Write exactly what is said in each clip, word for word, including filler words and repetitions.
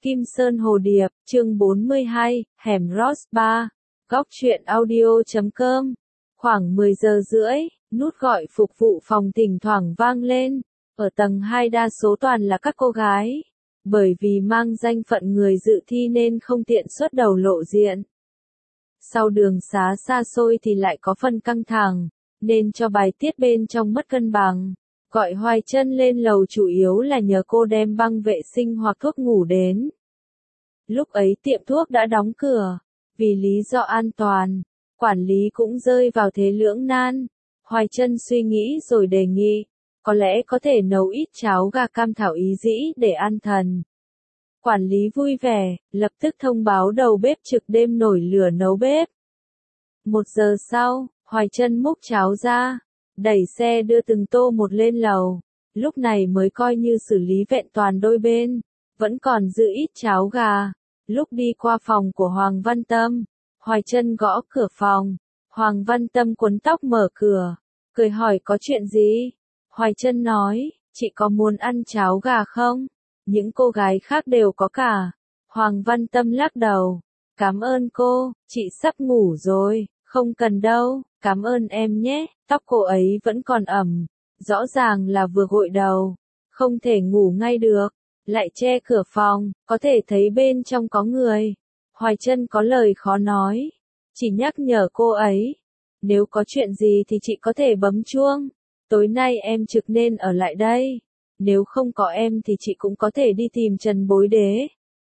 Kim Sơn Hồ Điệp, chương bốn mươi hai, hẻm Ross ba, góc truyện audio chấm com. Khoảng mười giờ rưỡi, nút gọi phục vụ phòng thỉnh thoảng vang lên. Ở tầng hai đa số toàn là các cô gái. Bởi vì mang danh phận người dự thi nên không tiện xuất đầu lộ diện. Sau đường xá xa xôi thì lại có phần căng thẳng, nên cho bài tiết bên trong mất cân bằng. Gọi Hoài Trân lên lầu chủ yếu là nhờ cô đem băng vệ sinh hoặc thuốc ngủ đến. Lúc ấy tiệm thuốc đã đóng cửa, vì lý do an toàn, quản lý cũng rơi vào thế lưỡng nan. Hoài Trân suy nghĩ rồi đề nghị, có lẽ có thể nấu ít cháo gà cam thảo ý dĩ để an thần. Quản lý vui vẻ, lập tức thông báo đầu bếp trực đêm nổi lửa nấu bếp. Một giờ sau, Hoài Trân múc cháo ra, đẩy xe đưa từng tô một lên lầu, lúc này mới coi như xử lý vẹn toàn đôi bên, vẫn còn giữ ít cháo gà. Lúc đi qua phòng của Hoàng Văn Tâm, Hoài Trân gõ cửa phòng, Hoàng Văn Tâm quấn tóc mở cửa, cười hỏi có chuyện gì? Hoài Trân nói, chị có muốn ăn cháo gà không? Những cô gái khác đều có cả. Hoàng Văn Tâm lắc đầu, cảm ơn cô, chị sắp ngủ rồi, không cần đâu, cảm ơn em nhé. Tóc cô ấy vẫn còn ẩm, rõ ràng là vừa gội đầu, không thể ngủ ngay được, lại che cửa phòng, có thể thấy bên trong có người. Hoài Trân có lời khó nói, chỉ nhắc nhở cô ấy, nếu có chuyện gì thì chị có thể bấm chuông, tối nay em trực nên ở lại đây, nếu không có em thì chị cũng có thể đi tìm Trần Bối Đế.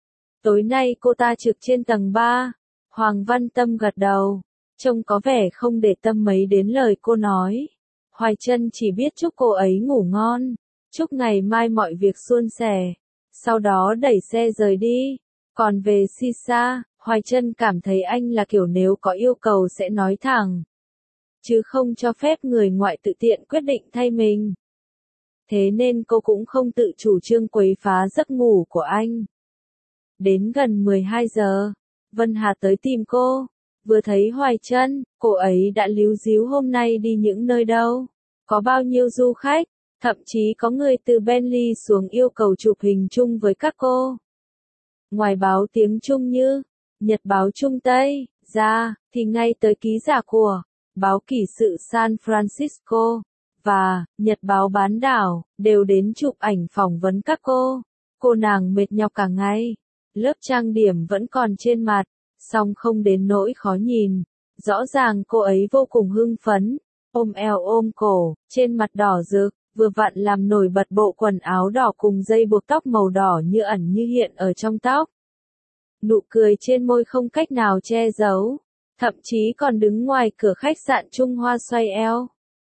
Tối nay cô ta trực trên tầng ba, Hoàng Văn Tâm gật đầu, trông có vẻ không để tâm mấy đến lời cô nói. Hoài Trân chỉ biết chúc cô ấy ngủ ngon, chúc ngày mai mọi việc suôn sẻ, sau đó đẩy xe rời đi. Còn về Sisa, Hoài Trân cảm thấy anh là kiểu nếu có yêu cầu sẽ nói thẳng, chứ không cho phép người ngoại tự tiện quyết định thay mình. Thế nên cô cũng không tự chủ trương quấy phá giấc ngủ của anh. Đến gần mười hai giờ, Vân Hà tới tìm cô. Vừa thấy Hoài Trân, cô ấy đã líu díu hôm nay đi những nơi đâu, có bao nhiêu du khách, thậm chí có người từ Bentley xuống yêu cầu chụp hình chung với các cô. Ngoài báo tiếng Trung như Nhật báo Trung Tây ra, thì ngay tới ký giả của báo Kỷ sự San Francisco và Nhật báo Bán đảo đều đến chụp ảnh phỏng vấn các cô. Cô nàng mệt nhọc cả ngày, lớp trang điểm vẫn còn trên mặt, song không đến nỗi khó nhìn. Rõ ràng cô ấy vô cùng hưng phấn, ôm eo ôm cổ, trên mặt đỏ rực, vừa vặn làm nổi bật bộ quần áo đỏ cùng dây buộc tóc màu đỏ như ẩn như hiện ở trong tóc. Nụ cười trên môi không cách nào che giấu, thậm chí còn đứng ngoài cửa khách sạn Trung Hoa xoay eo,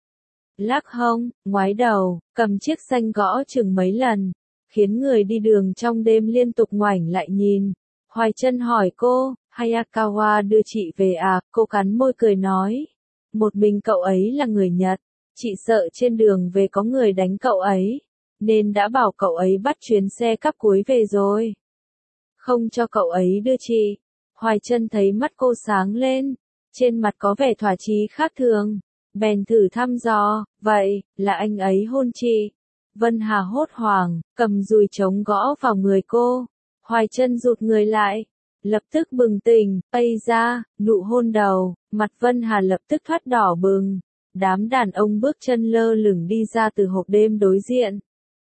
lắc hông, ngoái đầu, cầm chiếc xanh gõ chừng mấy lần, khiến người đi đường trong đêm liên tục ngoảnh lại nhìn. Hoài Trân hỏi cô, Hayakawa đưa chị về à? Cô cắn môi cười nói, một mình cậu ấy là người Nhật, chị sợ trên đường về có người đánh cậu ấy, nên đã bảo cậu ấy bắt chuyến xe cắp cuối về rồi, không cho cậu ấy đưa chị. Hoài Trân thấy mắt cô sáng lên, trên mặt có vẻ thỏa chí khác thường, bèn thử thăm dò, vậy, là anh ấy hôn chị? Vân Hà hốt hoảng, cầm dùi trống gõ vào người cô. Hoài Trân rụt người lại, lập tức bừng tỉnh, ây ra, nụ hôn đầu, mặt Vân Hà lập tức thoát đỏ bừng. Đám đàn ông bước chân lơ lửng đi ra từ hộp đêm đối diện,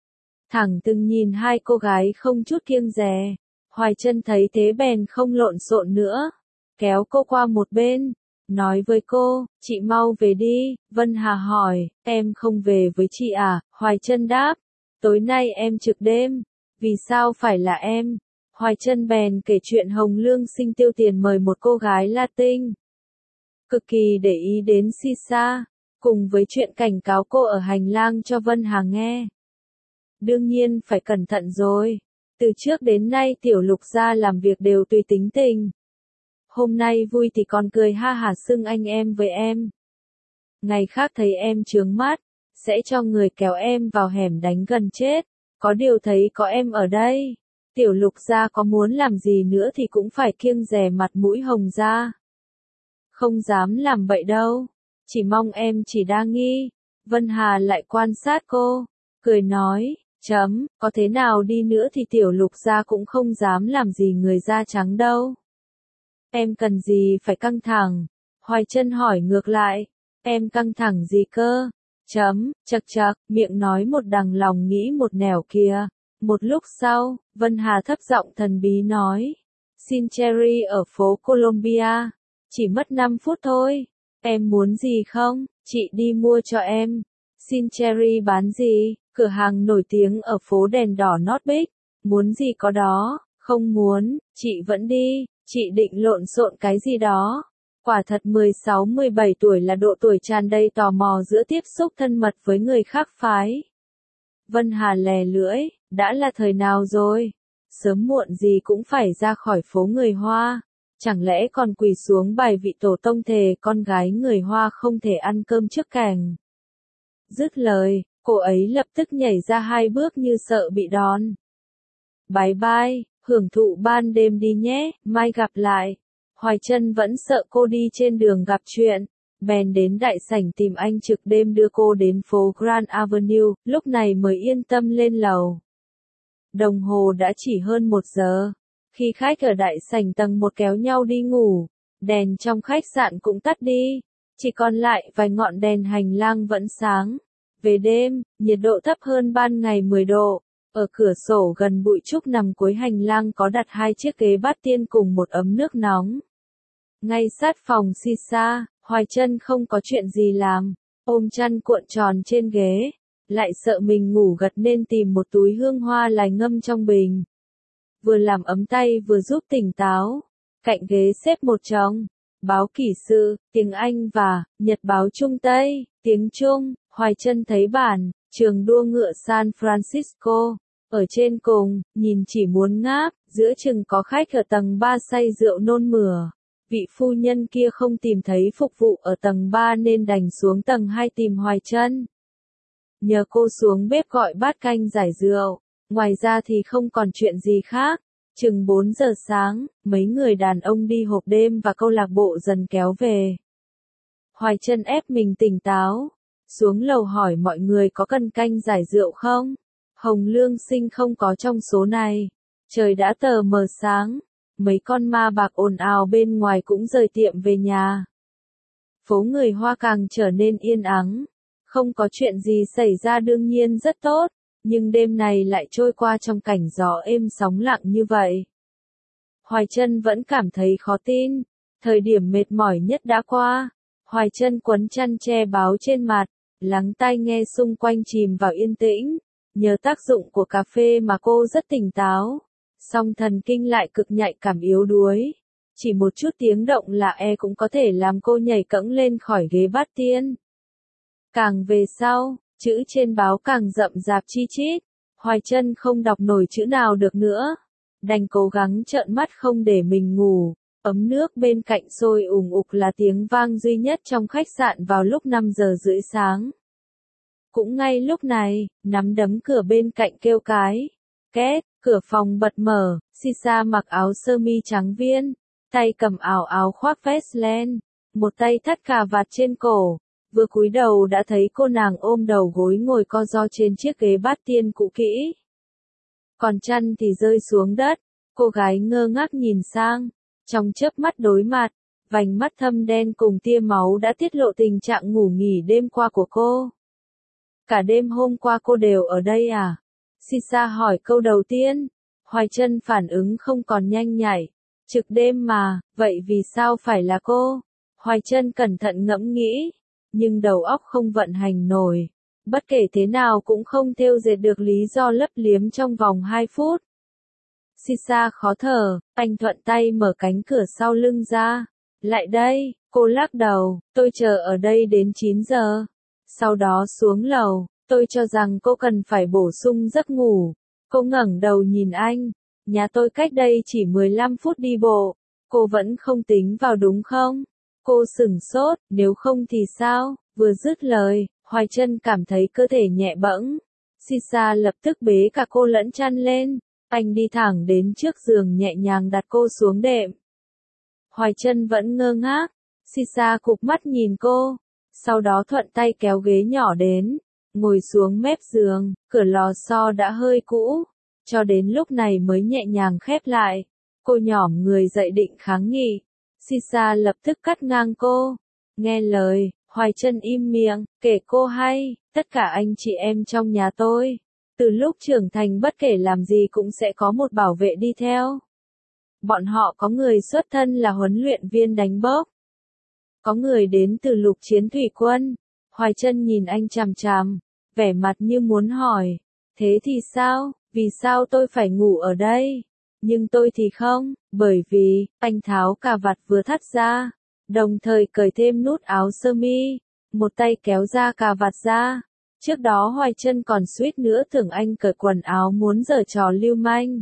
thẳng từng nhìn hai cô gái không chút kiêng dè. Hoài Trân thấy thế bèn không lộn xộn nữa, kéo cô qua một bên, nói với cô, chị mau về đi. Vân Hà hỏi, em không về với chị à? Hoài Trân đáp, tối nay em trực đêm. Vì sao phải là em? Hoài Trân bèn kể chuyện Hồng Lương Sinh tiêu tiền mời một cô gái Latin, cực kỳ để ý đến Sisa, cùng với chuyện cảnh cáo cô ở hành lang cho Vân Hà nghe. Đương nhiên phải cẩn thận rồi. Từ trước đến nay Tiểu Lục gia làm việc đều tùy tính tình. Hôm nay vui thì còn cười ha hả xưng anh em với em. Ngày khác thấy em chướng mắt, sẽ cho người kéo em vào hẻm đánh gần chết. Có điều thấy có em ở đây, Tiểu Lục gia có muốn làm gì nữa thì cũng phải kiêng dè mặt mũi Hồng gia. Không dám làm vậy đâu, chỉ mong em chỉ đa nghi. Vân Hà lại quan sát cô, cười nói, Chấm, có thế nào đi nữa thì tiểu lục gia cũng không dám làm gì người da trắng đâu. Em cần gì phải căng thẳng? Hoài Trân hỏi ngược lại. Em căng thẳng gì cơ? Chấm, chật chật, miệng nói một đằng lòng nghĩ một nẻo kìa. Một lúc sau, Vân Hà thấp giọng thần bí nói. Xin Cherry ở phố Columbia. Chỉ mất năm phút thôi. Em muốn gì không? Chị đi mua cho em. Xin Cherry bán gì? Cửa hàng nổi tiếng ở phố đèn đỏ North Beach. Muốn gì có đó, không muốn, chị vẫn đi, chị định lộn xộn cái gì đó. Quả thật mười sáu mười bảy tuổi là độ tuổi tràn đầy tò mò giữa tiếp xúc thân mật với người khác phái. Vân Hà lè lưỡi, đã là thời nào rồi? Sớm muộn gì cũng phải ra khỏi phố người Hoa. Chẳng lẽ còn quỳ xuống bài vị tổ tông thề con gái người Hoa không thể ăn cơm trước kèng. Dứt lời, cô ấy lập tức nhảy ra hai bước như sợ bị đòn. Bye bye, hưởng thụ ban đêm đi nhé, mai gặp lại. Hoài Trân vẫn sợ cô đi trên đường gặp chuyện, bèn đến đại sảnh tìm anh trực đêm đưa cô đến phố Grand Avenue, lúc này mới yên tâm lên lầu. Đồng hồ đã chỉ hơn một giờ, khi khách ở đại sảnh tầng một kéo nhau đi ngủ, đèn trong khách sạn cũng tắt đi, chỉ còn lại vài ngọn đèn hành lang vẫn sáng. Về đêm, nhiệt độ thấp hơn ban ngày mười độ. Ở cửa sổ gần bụi trúc nằm cuối hành lang có đặt hai chiếc ghế bát tiên cùng một ấm nước nóng. Ngay sát phòng Sisa, Hoài Trân không có chuyện gì làm, ôm chăn cuộn tròn trên ghế, lại sợ mình ngủ gật nên tìm một túi hương hoa lài ngâm trong bình. Vừa làm ấm tay vừa giúp tỉnh táo, cạnh ghế xếp một chồng, báo kỷ sự, tiếng Anh và nhật báo Trung Tây, tiếng Trung. Hoài Trân thấy bản, trường đua ngựa San Francisco, ở trên cùng, nhìn chỉ muốn ngáp, giữa chừng có khách ở tầng ba say rượu nôn mửa. Vị phu nhân kia không tìm thấy phục vụ ở tầng ba nên đành xuống tầng hai tìm Hoài Trân. Nhờ cô xuống bếp gọi bát canh giải rượu, ngoài ra thì không còn chuyện gì khác. Chừng bốn giờ sáng, mấy người đàn ông đi hộp đêm và câu lạc bộ dần kéo về. Hoài Trân ép mình tỉnh táo. Xuống lầu hỏi mọi người có cần canh giải rượu không? Hồng Lương Sinh không có trong số này. Trời đã tờ mờ sáng. Mấy con ma bạc ồn ào bên ngoài cũng rời tiệm về nhà. Phố người Hoa càng trở nên yên ắng. Không có chuyện gì xảy ra đương nhiên rất tốt. Nhưng đêm này lại trôi qua trong cảnh gió êm sóng lặng như vậy. Hoài Trân vẫn cảm thấy khó tin. Thời điểm mệt mỏi nhất đã qua. Hoài Trân quấn chăn che báo trên mặt. Lắng tai nghe xung quanh chìm vào yên tĩnh, nhờ tác dụng của cà phê mà cô rất tỉnh táo, song thần kinh lại cực nhạy cảm yếu đuối. Chỉ một chút tiếng động lạ e cũng có thể làm cô nhảy cẫng lên khỏi ghế bát tiên. Càng về sau, chữ trên báo càng rậm rạp chi chít, Hoài Trân không đọc nổi chữ nào được nữa, đành cố gắng trợn mắt không để mình ngủ. Ấm nước bên cạnh sôi ủng ục là tiếng vang duy nhất trong khách sạn vào lúc năm giờ rưỡi sáng. Cũng ngay lúc này, nắm đấm cửa bên cạnh kêu cái. Két, cửa phòng bật mở, Sisa mặc áo sơ mi trắng viên, tay cầm áo áo khoác vest len, một tay thắt cà vạt trên cổ. Vừa cúi đầu đã thấy cô nàng ôm đầu gối ngồi co ro trên chiếc ghế bát tiên cũ kỹ. Còn chăn thì rơi xuống đất, cô gái ngơ ngác nhìn sang. Trong chớp mắt đối mặt, vành mắt thâm đen cùng tia máu đã tiết lộ tình trạng ngủ nghỉ đêm qua của cô. Cả đêm hôm qua cô đều ở đây à? Sisa hỏi câu đầu tiên. Hoài Trân phản ứng không còn nhanh nhạy. Trực đêm mà, vậy vì sao phải là cô? Hoài Trân cẩn thận ngẫm nghĩ, nhưng đầu óc không vận hành nổi. Bất kể thế nào cũng không thêu dệt được lý do lấp liếm trong vòng hai phút. Sisa khó thở, anh thuận tay mở cánh cửa sau lưng ra. Lại đây, cô lắc đầu, tôi chờ ở đây đến chín giờ. Sau đó xuống lầu, tôi cho rằng cô cần phải bổ sung giấc ngủ. Cô ngẩng đầu nhìn anh, nhà tôi cách đây chỉ mười lăm phút đi bộ. Cô vẫn không tính vào đúng không? Cô sửng sốt, nếu không thì sao? Vừa dứt lời, Hoài Trân cảm thấy cơ thể nhẹ bẫng. Sisa lập tức bế cả cô lẫn chăn lên. Anh đi thẳng đến trước giường nhẹ nhàng đặt cô xuống đệm. Hoài Trân vẫn ngơ ngác. Sisa cụp mắt nhìn cô. Sau đó thuận tay kéo ghế nhỏ đến. ngồi xuống mép giường, cửa lò xo đã hơi cũ, cho đến lúc này mới nhẹ nhàng khép lại. Cô nhỏm người dậy định kháng nghị. Sisa lập tức cắt ngang cô. Nghe lời, Hoài Trân im miệng, kể cô hay, tất cả anh chị em trong nhà tôi, từ lúc trưởng thành bất kể làm gì cũng sẽ có một bảo vệ đi theo. Bọn họ có người xuất thân là huấn luyện viên đánh bốc, có người đến từ lục chiến thủy quân. Hoài Trân nhìn anh chằm chằm, vẻ mặt như muốn hỏi, thế thì sao, vì sao tôi phải ngủ ở đây? Nhưng tôi thì không, bởi vì, anh tháo cà vạt vừa thắt ra, đồng thời cởi thêm nút áo sơ mi, một tay kéo ra cà vạt ra. Trước đó Hoài Trân còn suýt nữa tưởng anh cởi quần áo muốn giở trò lưu manh.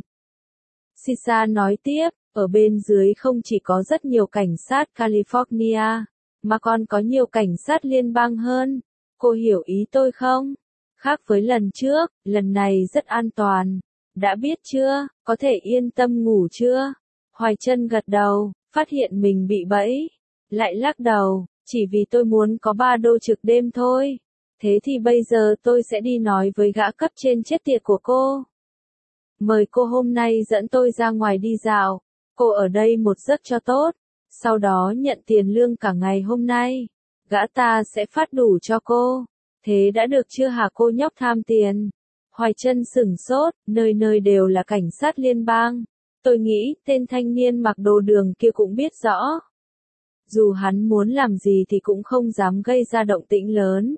Sisa nói tiếp, ở bên dưới không chỉ có rất nhiều cảnh sát California, mà còn có nhiều cảnh sát liên bang hơn. Cô hiểu ý tôi không? Khác với lần trước, lần này rất an toàn. Đã biết chưa, có thể yên tâm ngủ chưa? Hoài Trân gật đầu, phát hiện mình bị bẫy. Lại lắc đầu, chỉ vì tôi muốn có ba đô trực đêm thôi. Thế thì bây giờ tôi sẽ đi nói với gã cấp trên chết tiệt của cô. Mời cô hôm nay dẫn tôi ra ngoài đi dạo. Cô ở đây một giấc cho tốt. Sau đó nhận tiền lương cả ngày hôm nay. Gã ta sẽ phát đủ cho cô. Thế đã được chưa hả cô nhóc tham tiền? Hoài Trân sửng sốt, nơi nơi đều là cảnh sát liên bang. Tôi nghĩ tên thanh niên mặc đồ đường kia cũng biết rõ. Dù hắn muốn làm gì thì cũng không dám gây ra động tĩnh lớn.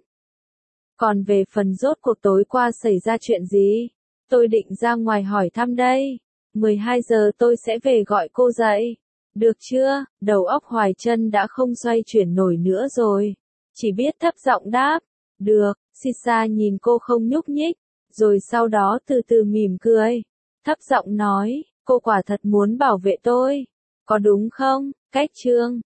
Còn về phần rốt cuộc tối qua xảy ra chuyện gì? Tôi định ra ngoài hỏi thăm đây. mười hai giờ tôi sẽ về gọi cô dậy. Được chưa? Đầu óc Hoài Trân đã không xoay chuyển nổi nữa rồi. Chỉ biết thấp giọng đáp. Được, Sisa nhìn cô không nhúc nhích. Rồi sau đó từ từ mỉm cười. Thấp giọng nói, cô quả thật muốn bảo vệ tôi. Có đúng không? Cách chương